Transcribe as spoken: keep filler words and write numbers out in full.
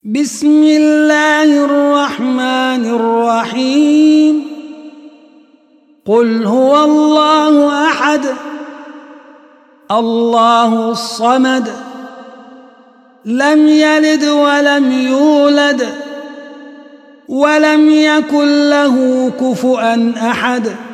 بسم الله الرحمن الرحيم. قل هو الله أحد الله الصمد لم يلد ولم يولد ولم يكن له كفؤا أحد.